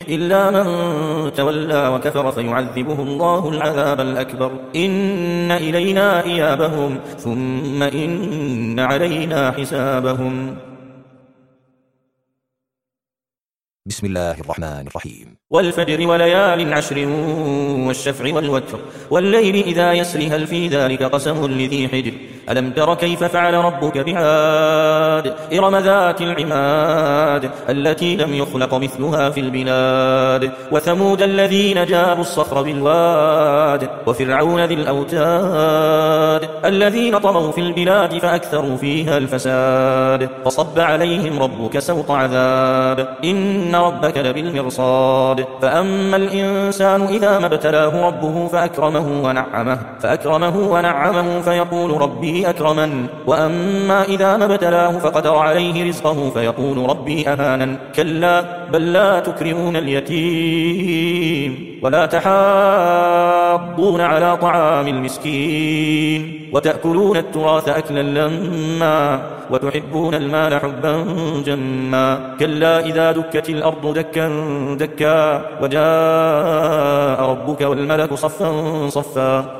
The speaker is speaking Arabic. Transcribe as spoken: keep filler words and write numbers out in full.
إلا من تولى وكفر فيعذبه الله العذاب الأكبر إن إلينا إيابهم ثم إن علينا حسابهم. بسم الله الرحمن الرحيم. والفجر وليال عشر والشفع والوتر والليل إذا يسر هل في ذلك قسم لذي حجر ألم تر كيف فعل ربك بعاد إرم ذات العماد التي لم يخلق مثلها في البلاد وثمود الذين جابوا الصخر بالواد وفرعون ذي الأوتاد الذين طغوا في البلاد فأكثروا فيها الفساد فصب عليهم ربك سوط عذاب إن ربك لبالمرصاد فأما الإنسان إذا ما ابتلاه ربه فأكرمه ونعمه فأكرمه ونعمه فيقول ربي أكرمن وأما إذا ما ابتلاه فقدر عليه رزقه فيقول ربي أهانن كلا بل لا تكرمون اليتيم ولا تحاضون على طعام المسكين وتأكلون التراث أكلا لما وتحبون المال حبا جما كلا إذا دكت الأرض دكا دكا وجاء ربك والملك صفا صفا